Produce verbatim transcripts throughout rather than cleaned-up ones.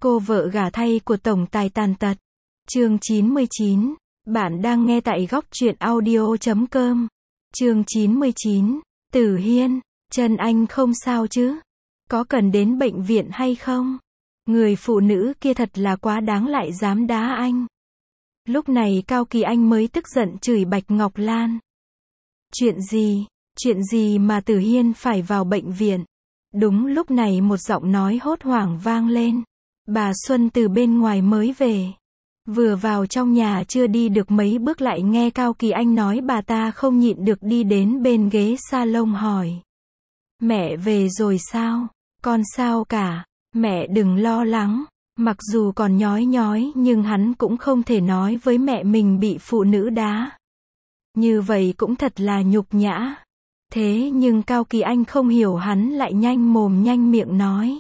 Cô vợ gả thay của tổng tài tàn tật. Chương chín mươi chín. Bạn đang nghe tại góc truyện audio chấm com. Chương chín mươi chín. Tử Hiên, chân anh không sao chứ? Có cần đến bệnh viện hay không? Người phụ nữ kia thật là quá đáng lại dám đá anh. Lúc này Cao Kỳ Anh mới tức giận chửi Bạch Ngọc Lan. Chuyện gì? Chuyện gì mà Tử Hiên phải vào bệnh viện? Đúng lúc này một giọng nói hốt hoảng vang lên. Bà Xuân từ bên ngoài mới về. Vừa vào trong nhà chưa đi được mấy bước lại nghe Cao Kỳ Anh nói, bà ta không nhịn được đi đến bên ghế salon hỏi. Mẹ về rồi sao? Con sao cả? Mẹ đừng lo lắng. Mặc dù còn nhói nhói nhưng hắn cũng không thể nói với mẹ mình bị phụ nữ đá. Như vậy cũng thật là nhục nhã. Thế nhưng Cao Kỳ Anh không hiểu, hắn lại nhanh mồm nhanh miệng nói.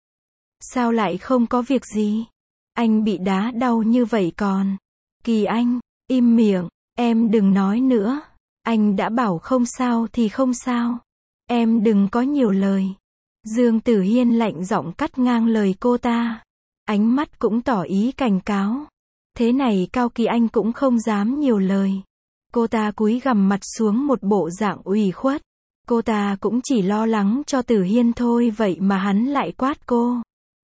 Sao lại không có việc gì? Anh bị đá đau như vậy còn. Kỳ Anh, im miệng, em đừng nói nữa. Anh đã bảo không sao thì không sao. Em đừng có nhiều lời. Dương Tử Hiên lạnh giọng cắt ngang lời cô ta. Ánh mắt cũng tỏ ý cảnh cáo. Thế này Cao Kỳ Anh cũng không dám nhiều lời. Cô ta cúi gằm mặt xuống một bộ dạng ủy khuất. Cô ta cũng chỉ lo lắng cho Tử Hiên thôi, vậy mà hắn lại quát cô.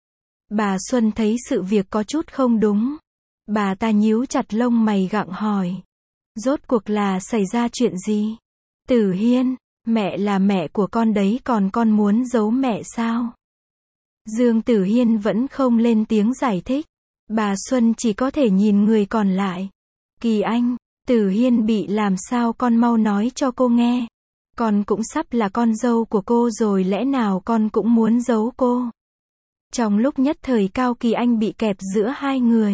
Bà Xuân thấy sự việc có chút không đúng. Bà ta nhíu chặt lông mày gặng hỏi. Rốt cuộc là xảy ra chuyện gì? Tử Hiên, mẹ là mẹ của con đấy, còn con muốn giấu mẹ sao? Dương Tử Hiên vẫn không lên tiếng giải thích. Bà Xuân chỉ có thể nhìn người còn lại. Kỳ Anh, Tử Hiên bị làm sao, con mau nói cho cô nghe. Con cũng sắp là con dâu của cô rồi, lẽ nào con cũng muốn giấu cô? Trong lúc nhất thời Cao Kỳ Anh bị kẹp giữa hai người.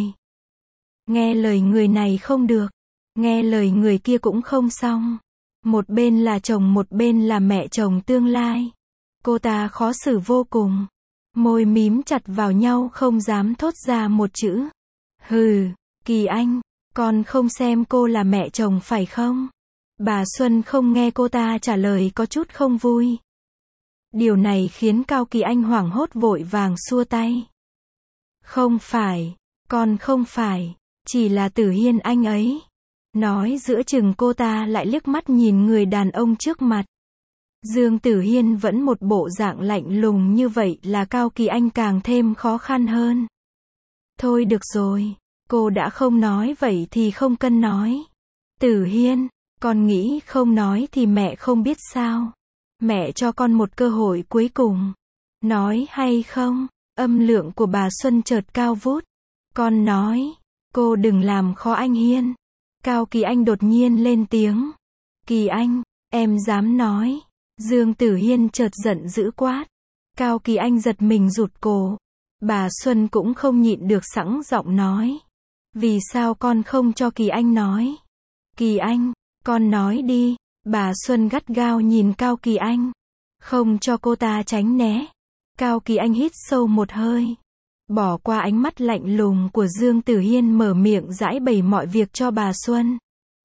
Nghe lời người này không được, nghe lời người kia cũng không xong. Một bên là chồng, một bên là mẹ chồng tương lai. Cô ta khó xử vô cùng. Môi mím chặt vào nhau không dám thốt ra một chữ. Hừ, Kỳ Anh, con không xem cô là mẹ chồng phải không? Bà Xuân không nghe cô ta trả lời có chút không vui. Điều này khiến Cao Kỳ Anh hoảng hốt vội vàng xua tay. Không phải, con không phải, chỉ là Tử Hiên anh ấy. Nói giữa chừng cô ta lại liếc mắt nhìn người đàn ông trước mặt. Dương Tử Hiên vẫn một bộ dạng lạnh lùng như vậy là Cao Kỳ Anh càng thêm khó khăn hơn. Thôi được rồi, cô đã không nói vậy thì không cần nói. Tử Hiên, con nghĩ không nói thì mẹ không biết sao. Mẹ cho con một cơ hội cuối cùng. Nói hay không? Âm lượng của bà Xuân chợt cao vút. Con nói, cô đừng làm khó anh Hiên. Cao Kỳ Anh đột nhiên lên tiếng. Kỳ Anh, em dám nói. Dương Tử Hiên chợt giận dữ quát. Cao Kỳ Anh giật mình rụt cổ. Bà Xuân cũng không nhịn được sẵn giọng nói. Vì sao con không cho Kỳ Anh nói? Kỳ Anh, con nói đi. Bà Xuân gắt gao nhìn Cao Kỳ Anh. Không cho cô ta tránh né. Cao Kỳ Anh hít sâu một hơi. Bỏ qua ánh mắt lạnh lùng của Dương Tử Hiên, mở miệng giãi bày mọi việc cho bà Xuân.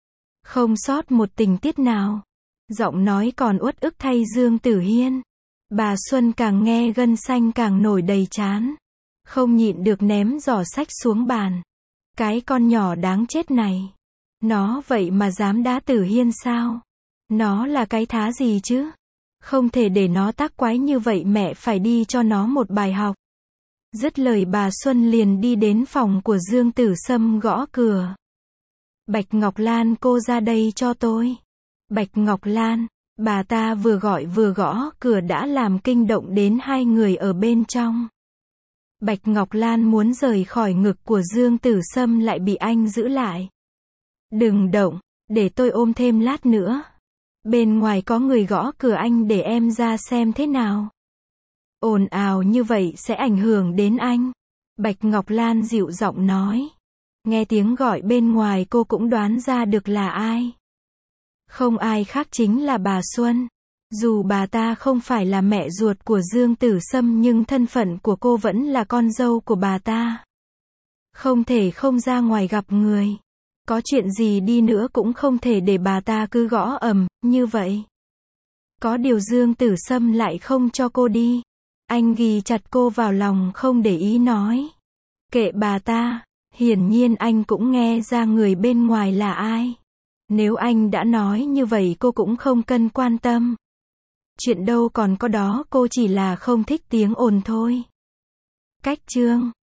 Không sót một tình tiết nào. Giọng nói còn uất ức thay Dương Tử Hiên. Bà Xuân càng nghe gân xanh càng nổi đầy trán. Không nhịn được ném giỏ sách xuống bàn. Cái con nhỏ đáng chết này. Nó vậy mà dám đá Tử Hiên sao? Nó là cái thá gì chứ? Không thể để nó tác quái như vậy, mẹ phải đi cho nó một bài học. Dứt lời bà Xuân liền đi đến phòng của Dương Tử Sâm gõ cửa. Bạch Ngọc Lan, cô ra đây cho tôi. Bạch Ngọc Lan, bà ta vừa gọi vừa gõ cửa đã làm kinh động đến hai người ở bên trong. Bạch Ngọc Lan muốn rời khỏi ngực của Dương Tử Sâm lại bị anh giữ lại. Đừng động, để tôi ôm thêm lát nữa. Bên ngoài có người gõ cửa, anh để em ra xem thế nào. Ồn ào như vậy sẽ ảnh hưởng đến anh. Bạch Ngọc Lan dịu giọng nói. Nghe tiếng gọi bên ngoài cô cũng đoán ra được là ai. Không ai khác chính là bà Xuân. Dù bà ta không phải là mẹ ruột của Dương Tử Sâm nhưng thân phận của cô vẫn là con dâu của bà ta. Không thể không ra ngoài gặp người. Có chuyện gì đi nữa cũng không thể để bà ta cứ gõ ầm như vậy. Có điều Dương Tử Sâm lại không cho cô đi. Anh ghì chặt cô vào lòng không để ý nói. Kệ bà ta, hiển nhiên anh cũng nghe ra người bên ngoài là ai. Nếu anh đã nói như vậy cô cũng không cần quan tâm. Chuyện đâu còn có đó, cô chỉ là không thích tiếng ồn thôi. Cách chương